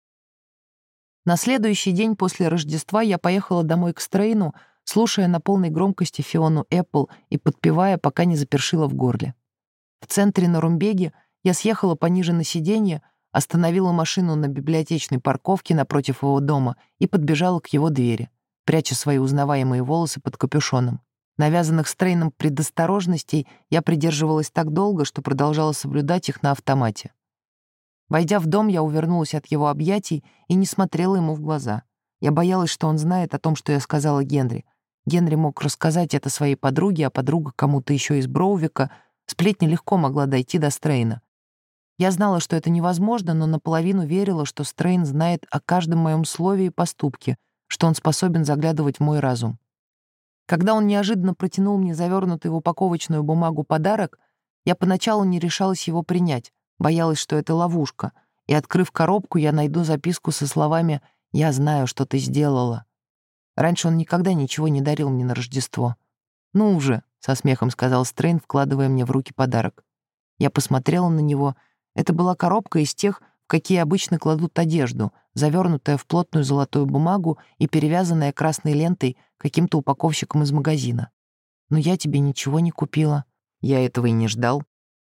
На следующий день после Рождества я поехала домой к Стрейну, слушая на полной громкости Фиону Эппл и подпевая, пока не запершило в горле. В центре на Румбеге я съехала пониже на сиденье, остановила машину на библиотечной парковке напротив его дома и подбежала к его двери, пряча свои узнаваемые волосы под капюшоном. Навязанных Стрейном предосторожностей я придерживалась так долго, что продолжала соблюдать их на автомате. Войдя в дом, я увернулась от его объятий и не смотрела ему в глаза. Я боялась, что он знает о том, что я сказала Генри. Генри мог рассказать это своей подруге, а подруга кому-то еще из Броувика. Сплетня легко могла дойти до Стрейна. Я знала, что это невозможно, но наполовину верила, что Стрейн знает о каждом моем слове и поступке, что он способен заглядывать в мой разум. Когда он неожиданно протянул мне завернутый в упаковочную бумагу подарок, я поначалу не решалась его принять, боялась, что это ловушка, и, открыв коробку, я найду записку со словами «Я знаю, что ты сделала». Раньше он никогда ничего не дарил мне на Рождество. «Ну уже», — со смехом сказал Стрейн, вкладывая мне в руки подарок. Я посмотрела на него. Это была коробка из тех, в какие обычно кладут одежду, завернутая в плотную золотую бумагу и перевязанная красной лентой каким-то упаковщиком из магазина. «Но я тебе ничего не купила. Я этого и не ждал».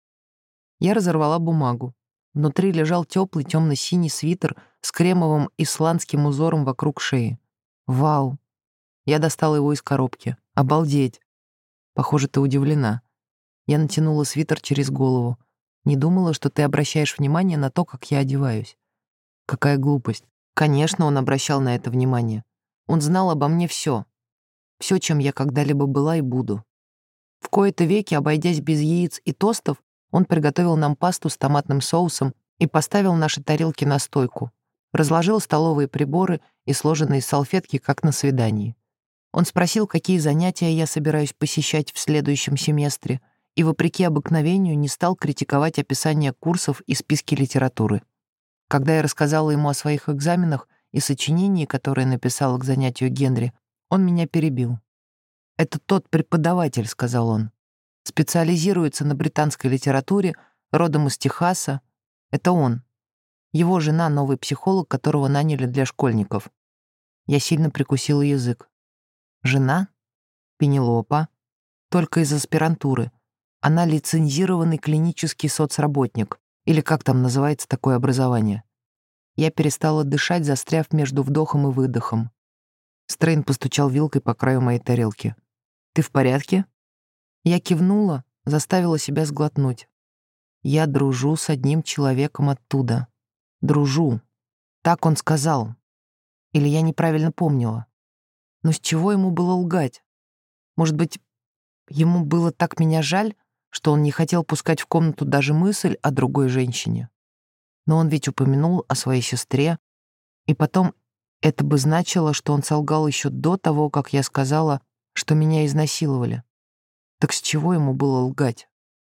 Я разорвала бумагу. Внутри лежал теплый темно-синий свитер с кремовым исландским узором вокруг шеи. «Вау!» Я достала его из коробки. «Обалдеть!» «Похоже, ты удивлена». Я натянула свитер через голову. «Не думала, что ты обращаешь внимание на то, как я одеваюсь». Какая глупость. Конечно, он обращал на это внимание. Он знал обо мне все. Все, чем я когда-либо была и буду. В кои-то веки, обойдясь без яиц и тостов, он приготовил нам пасту с томатным соусом и поставил наши тарелки на стойку. Разложил столовые приборы и сложенные салфетки, как на свидании. Он спросил, какие занятия я собираюсь посещать в следующем семестре, и, вопреки обыкновению, не стал критиковать описание курсов и списки литературы. Когда я рассказала ему о своих экзаменах и сочинении, которое написала к занятию Генри, он меня перебил. «Это тот преподаватель», — сказал он. «Специализируется на британской литературе, родом из Техаса. Это он. Его жена — новый психолог, которого наняли для школьников». Я сильно прикусила язык. «Жена? Пенелопа? Только из аспирантуры. Она лицензированный клинический соцработник. Или как там называется такое образование?» Я перестала дышать, застряв между вдохом и выдохом. Стрейн постучал вилкой по краю моей тарелки. «Ты в порядке?» Я кивнула, заставила себя сглотнуть. «Я дружу с одним человеком оттуда. Дружу. Так он сказал. Или я неправильно помнила. Но с чего ему было лгать? Может быть, ему было так меня жаль, что он не хотел пускать в комнату даже мысль о другой женщине? Но он ведь упомянул о своей сестре, и потом это бы значило, что он солгал еще до того, как я сказала, что меня изнасиловали. Так с чего ему было лгать?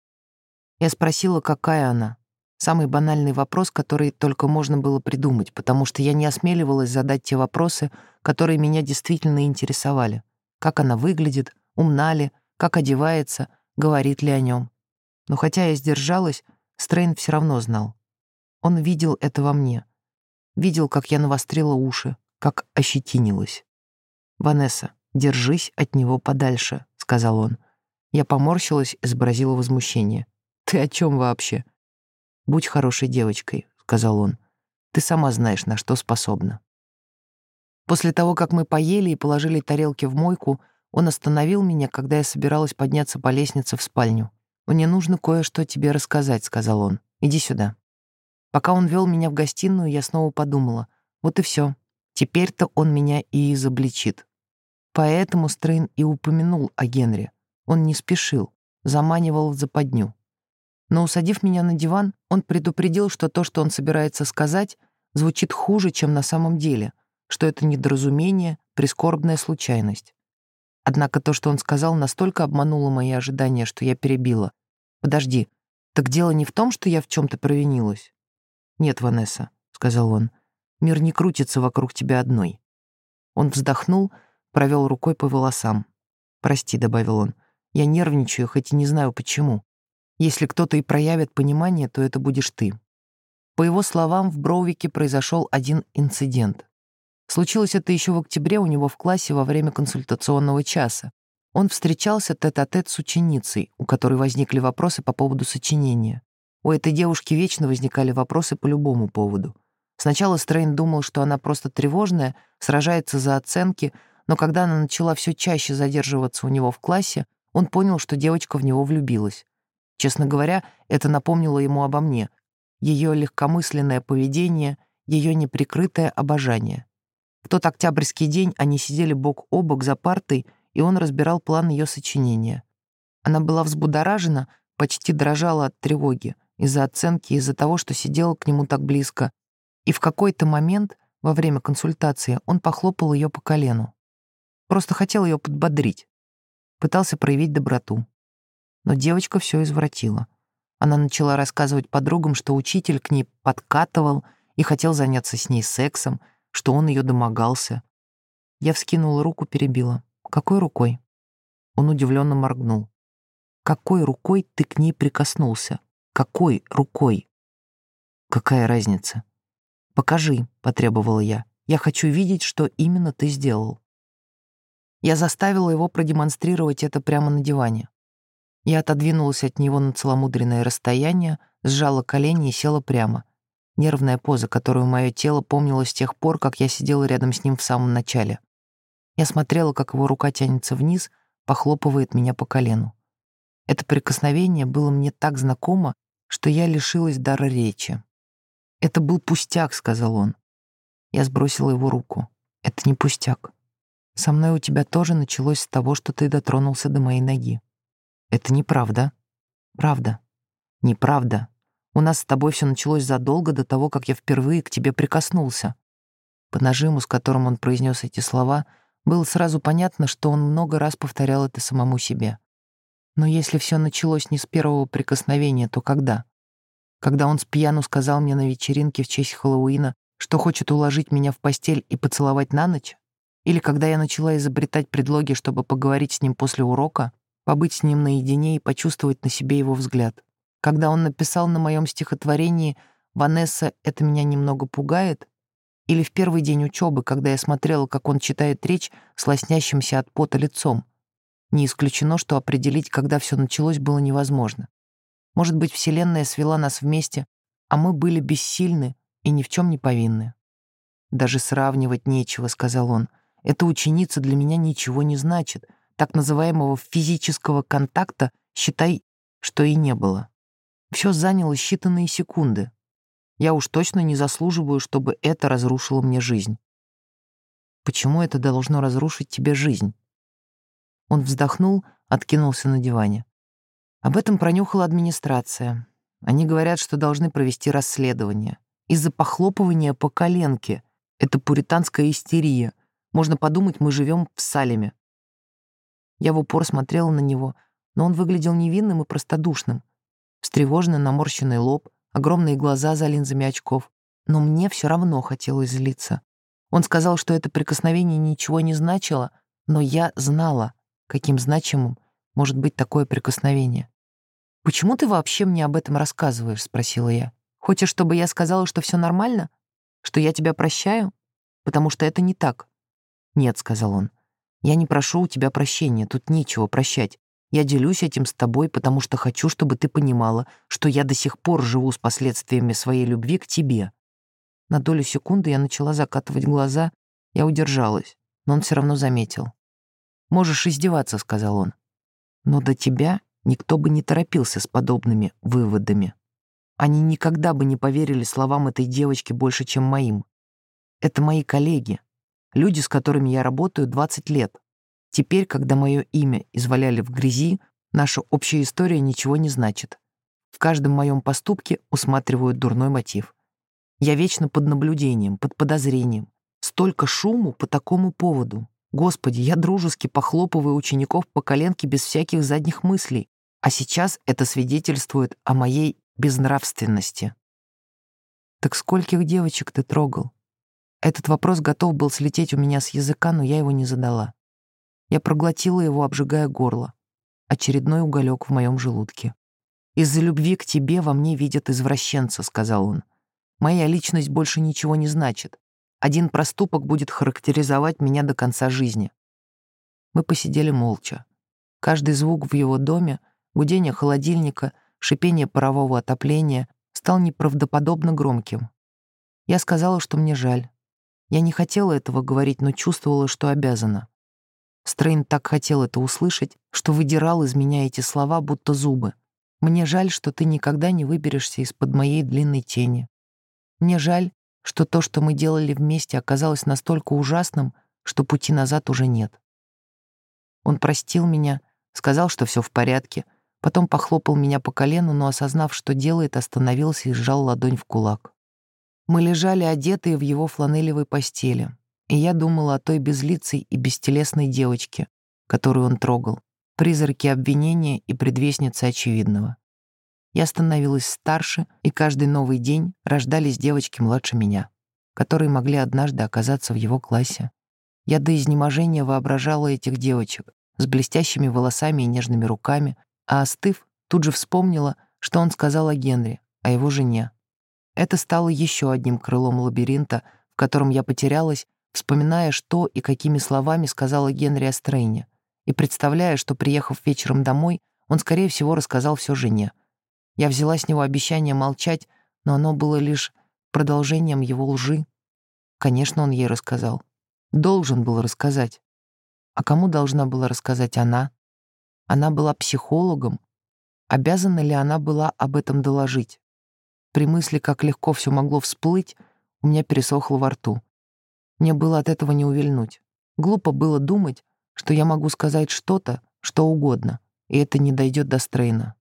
Я спросила, какая она. Самый банальный вопрос, который только можно было придумать, потому что я не осмеливалась задать те вопросы, которые меня действительно интересовали. Как она выглядит, умна ли, как одевается, говорит ли о нем. Но хотя я сдержалась, Стрейн все равно знал. Он видел это во мне. Видел, как я навострила уши, как ощетинилась. «Ванесса, держись от него подальше», — сказал он. Я поморщилась, изобразила возмущение. «Ты о чем вообще?» «Будь хорошей девочкой», — сказал он. «Ты сама знаешь, на что способна». После того, как мы поели и положили тарелки в мойку, он остановил меня, когда я собиралась подняться по лестнице в спальню. «Мне нужно кое-что тебе рассказать», — сказал он. «Иди сюда». Пока он вел меня в гостиную, я снова подумала. Вот и все. Теперь-то он меня и изобличит. Поэтому Стрейн и упомянул о Генри. Он не спешил, заманивал в западню. Но, усадив меня на диван, он предупредил, что то, что он собирается сказать, звучит хуже, чем на самом деле, что это недоразумение, прискорбная случайность. Однако то, что он сказал, настолько обмануло мои ожидания, что я перебила. «Подожди, так дело не в том, что я в чем-то провинилась?» «Нет, Ванесса», — сказал он, — «мир не крутится вокруг тебя одной». Он вздохнул, провел рукой по волосам. «Прости», — добавил он, — «я нервничаю, хоть и не знаю почему. Если кто-то и проявит понимание, то это будешь ты». По его словам, в Броувике произошел один инцидент. Случилось это еще в октябре у него в классе во время консультационного часа. Он встречался тет-а-тет с ученицей, у которой возникли вопросы по поводу сочинения. У этой девушки вечно возникали вопросы по любому поводу. Сначала Стрейн думал, что она просто тревожная, сражается за оценки, но когда она начала все чаще задерживаться у него в классе, он понял, что девочка в него влюбилась. Честно говоря, это напомнило ему обо мне, ее легкомысленное поведение, ее неприкрытое обожание. В тот октябрьский день они сидели бок о бок за партой, и он разбирал план ее сочинения. Она была взбудоражена, почти дрожала от тревоги, из-за оценки, из-за того, что сидела к нему так близко. И в какой-то момент, во время консультации, он похлопал ее по колену. Просто хотел ее подбодрить. Пытался проявить доброту. Но девочка все извратила. Она начала рассказывать подругам, что учитель к ней подкатывал и хотел заняться с ней сексом, что он ее домогался. Я вскинула руку, перебила. «Какой рукой?» Он удивленно моргнул. «Какой рукой ты к ней прикоснулся? Какой рукой?» «Какая разница?» «Покажи», — потребовала я. «Я хочу видеть, что именно ты сделал». Я заставила его продемонстрировать это прямо на диване. Я отодвинулась от него на целомудренное расстояние, сжала колени и села прямо. Нервная поза, которую мое тело помнило с тех пор, как я сидела рядом с ним в самом начале. Я смотрела, как его рука тянется вниз, похлопывает меня по колену. Это прикосновение было мне так знакомо, что я лишилась дара речи. «Это был пустяк», — сказал он. Я сбросила его руку. «Это не пустяк. Со мной у тебя тоже началось с того, что ты дотронулся до моей ноги». «Это неправда». «Правда». «Неправда. У нас с тобой все началось задолго до того, как я впервые к тебе прикоснулся». По нажиму, с которым он произнес эти слова, было сразу понятно, что он много раз повторял это самому себе. Но если все началось не с первого прикосновения, то когда? Когда он спьяну сказал мне на вечеринке в честь Хэллоуина, что хочет уложить меня в постель и поцеловать на ночь? Или когда я начала изобретать предлоги, чтобы поговорить с ним после урока, побыть с ним наедине и почувствовать на себе его взгляд? Когда он написал на моем стихотворении «Ванесса, это меня немного пугает», или в первый день учебы, когда я смотрела, как он читает речь с лоснящимся от пота лицом. Не исключено, что определить, когда все началось, было невозможно. Может быть, Вселенная свела нас вместе, а мы были бессильны и ни в чем не повинны. «Даже сравнивать нечего», — сказал он. «Эта ученица для меня ничего не значит. Так называемого физического контакта, считай, что и не было. Все заняло считанные секунды. Я уж точно не заслуживаю, чтобы это разрушило мне жизнь». «Почему это должно разрушить тебе жизнь?» Он вздохнул, откинулся на диване. «Об этом пронюхала администрация. Они говорят, что должны провести расследование. Из-за похлопывания по коленке. Это пуританская истерия. Можно подумать, мы живем в Салеме». Я в упор смотрела на него, но он выглядел невинным и простодушным. Встревоженный наморщенный лоб, огромные глаза за линзами очков. Но мне все равно хотелось злиться. Он сказал, что это прикосновение ничего не значило, но я знала, каким значимым может быть такое прикосновение. «Почему ты вообще мне об этом рассказываешь?» — спросила я. «Хочешь, чтобы я сказала, что все нормально? Что я тебя прощаю? Потому что это не так». «Нет», — сказал он, — «я не прошу у тебя прощения, тут нечего прощать. Я делюсь этим с тобой, потому что хочу, чтобы ты понимала, что я до сих пор живу с последствиями своей любви к тебе». На долю секунды я начала закатывать глаза, я удержалась, но он все равно заметил. «Можешь издеваться», — сказал он. «Но до тебя никто бы не торопился с подобными выводами. Они никогда бы не поверили словам этой девочки больше, чем моим. Это мои коллеги, Люди, с которыми я работаю двадцать лет. Теперь, когда мое имя изваляли в грязи, наша общая история ничего не значит. В каждом моем поступке усматривают дурной мотив. Я вечно под наблюдением, под подозрением. Столько шуму по такому поводу. Господи, я дружески похлопываю учеников по коленке без всяких задних мыслей. А сейчас это свидетельствует о моей безнравственности. Так скольких девочек ты трогал? Этот вопрос готов был слететь у меня с языка, но я его не задала. Я проглотила его, обжигая горло. Очередной уголек в моем желудке. «Из-за любви к тебе во мне видят извращенца», — сказал он. «Моя личность больше ничего не значит. Один проступок будет характеризовать меня до конца жизни». Мы посидели молча. Каждый звук в его доме, гудение холодильника, шипение парового отопления стал неправдоподобно громким. Я сказала, что мне жаль. Я не хотела этого говорить, но чувствовала, что обязана. Стрейн так хотел это услышать, что выдирал из меня эти слова, будто зубы. «Мне жаль, что ты никогда не выберешься из-под моей длинной тени. Мне жаль, что то, что мы делали вместе, оказалось настолько ужасным, что пути назад уже нет». Он простил меня, сказал, что все в порядке, потом похлопал меня по колену, но, осознав, что делает, остановился и сжал ладонь в кулак. Мы лежали одетые в его фланелевой постели, и я думала о той безлицей и бестелесной девочке, которую он трогал, призраке обвинения и предвестнице очевидного. Я становилась старше, и каждый новый день рождались девочки младше меня, которые могли однажды оказаться в его классе. Я до изнеможения воображала этих девочек с блестящими волосами и нежными руками, а остыв, тут же вспомнила, что он сказал о Генри, о его жене. Это стало еще одним крылом лабиринта, в котором я потерялась, вспоминая, что и какими словами сказала Генри о Стрейне, и представляя, что, приехав вечером домой, он, скорее всего, рассказал все жене. Я взяла с него обещание молчать, но оно было лишь продолжением его лжи. Конечно, он ей рассказал. Должен был рассказать. А кому должна была рассказать она? Она была психологом. Обязана ли она была об этом доложить? При мысли, как легко все могло всплыть, у меня пересохло во рту. Мне было от этого не увильнуть. Глупо было думать, что я могу сказать что-то, что угодно, и это не дойдет до Стрейна.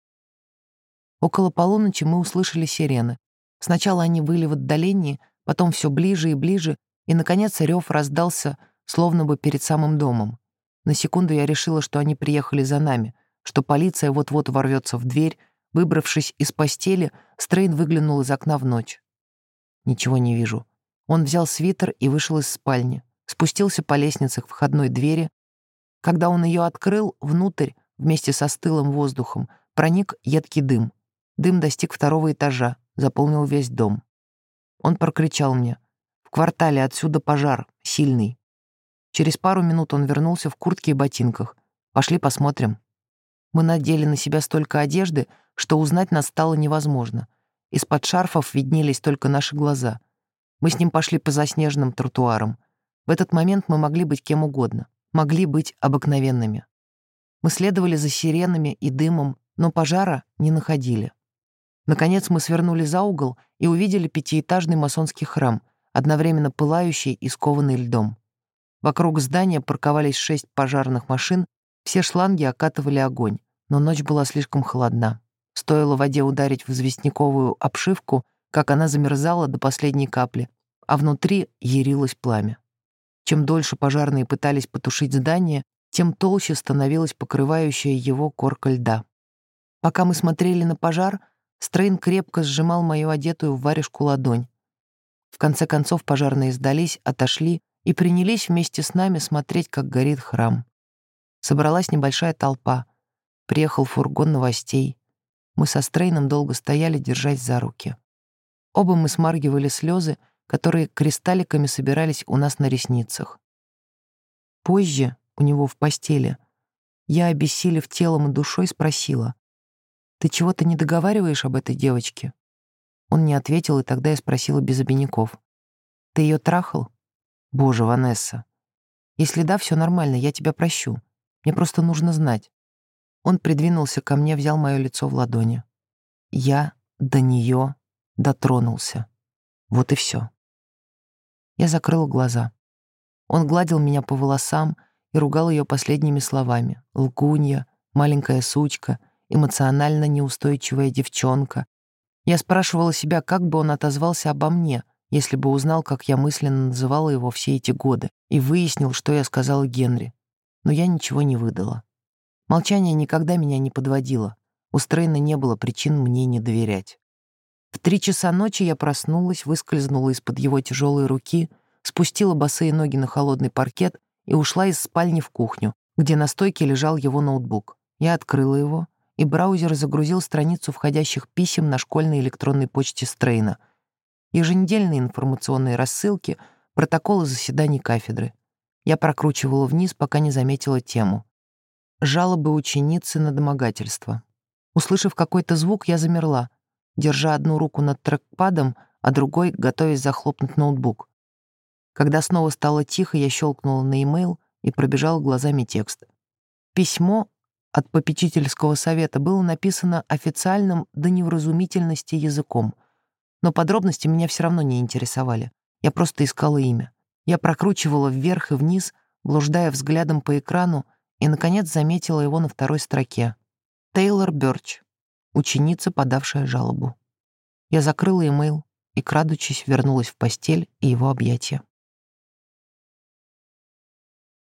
Около полуночи мы услышали сирены. Сначала они выли в отдалении, потом все ближе и ближе, и, наконец, рев раздался, словно бы перед самым домом. На секунду я решила, что они приехали за нами, что полиция вот-вот ворвется в дверь. Выбравшись из постели, Стрейн выглянул из окна в ночь. Ничего не вижу. Он взял свитер и вышел из спальни, спустился по лестнице к входной двери. Когда он ее открыл, внутрь, вместе со стылым воздухом, проник едкий дым. Дым достиг второго этажа, заполнил весь дом. Он прокричал мне: «В квартале отсюда пожар, сильный». Через пару минут он вернулся в куртке и ботинках. «Пошли посмотрим». Мы надели на себя столько одежды, что узнать нас стало невозможно. Из-под шарфов виднелись только наши глаза. Мы с ним пошли по заснеженным тротуарам. В этот момент мы могли быть кем угодно, могли быть обыкновенными. Мы следовали за сиренами и дымом, но пожара не находили. Наконец мы свернули за угол и увидели пятиэтажный масонский храм, одновременно пылающий и скованный льдом. Вокруг здания парковались шесть пожарных машин, все шланги окатывали огонь, но ночь была слишком холодна. Стоило воде ударить в известняковую обшивку, как она замерзала до последней капли, а внутри ярилось пламя. Чем дольше пожарные пытались потушить здание, тем толще становилась покрывающая его корка льда. Пока мы смотрели на пожар, Стрейн крепко сжимал мою одетую в варежку ладонь. В конце концов пожарные сдались, отошли и принялись вместе с нами смотреть, как горит храм. Собралась небольшая толпа. Приехал фургон новостей. Мы со Стрейном долго стояли, держась за руки. Оба мы смаргивали слезы, которые кристалликами собирались у нас на ресницах. Позже, у него в постели, я, обессилев телом и душой, спросила: «Ты чего-то не договариваешь об этой девочке?» Он не ответил, и тогда я спросила без обиняков: «Ты ее трахал?» «Боже, Ванесса, если да, все нормально, я тебя прощу. Мне просто нужно знать». Он придвинулся ко мне, взял мое лицо в ладони. Я до нее дотронулся. Вот и все. Я закрыла глаза. Он гладил меня по волосам и ругал ее последними словами: лгунья, маленькая сучка, эмоционально неустойчивая девчонка. Я спрашивала себя, как бы он отозвался обо мне, если бы узнал, как я мысленно называла его все эти годы, и выяснил, что я сказала Генри. Но я ничего не выдала. Молчание никогда меня не подводило. У Стрейна не было причин мне не доверять. В три часа ночи я проснулась, выскользнула из-под его тяжелой руки, спустила босые ноги на холодный паркет и ушла из спальни в кухню, где на стойке лежал его ноутбук. Я открыла его, и браузер загрузил страницу входящих писем на школьной электронной почте Стрейна, еженедельные информационные рассылки, протоколы заседаний кафедры. Я прокручивала вниз, пока не заметила тему. Жалобы ученицы на домогательство. Услышав какой-то звук, я замерла, держа одну руку над трекпадом, а другой готовясь захлопнуть ноутбук. Когда снова стало тихо, я щелкнула на имейл и пробежала глазами текст. Письмо от попечительского совета было написано официальным до невразумительности языком, но подробности меня все равно не интересовали. Я просто искала имя. Я прокручивала вверх и вниз, блуждая взглядом по экрану, и, наконец, заметила его на второй строке. Тейлор Бёрч, ученица, подавшая жалобу. Я закрыла имейл и, крадучись, вернулась в постель и его объятия.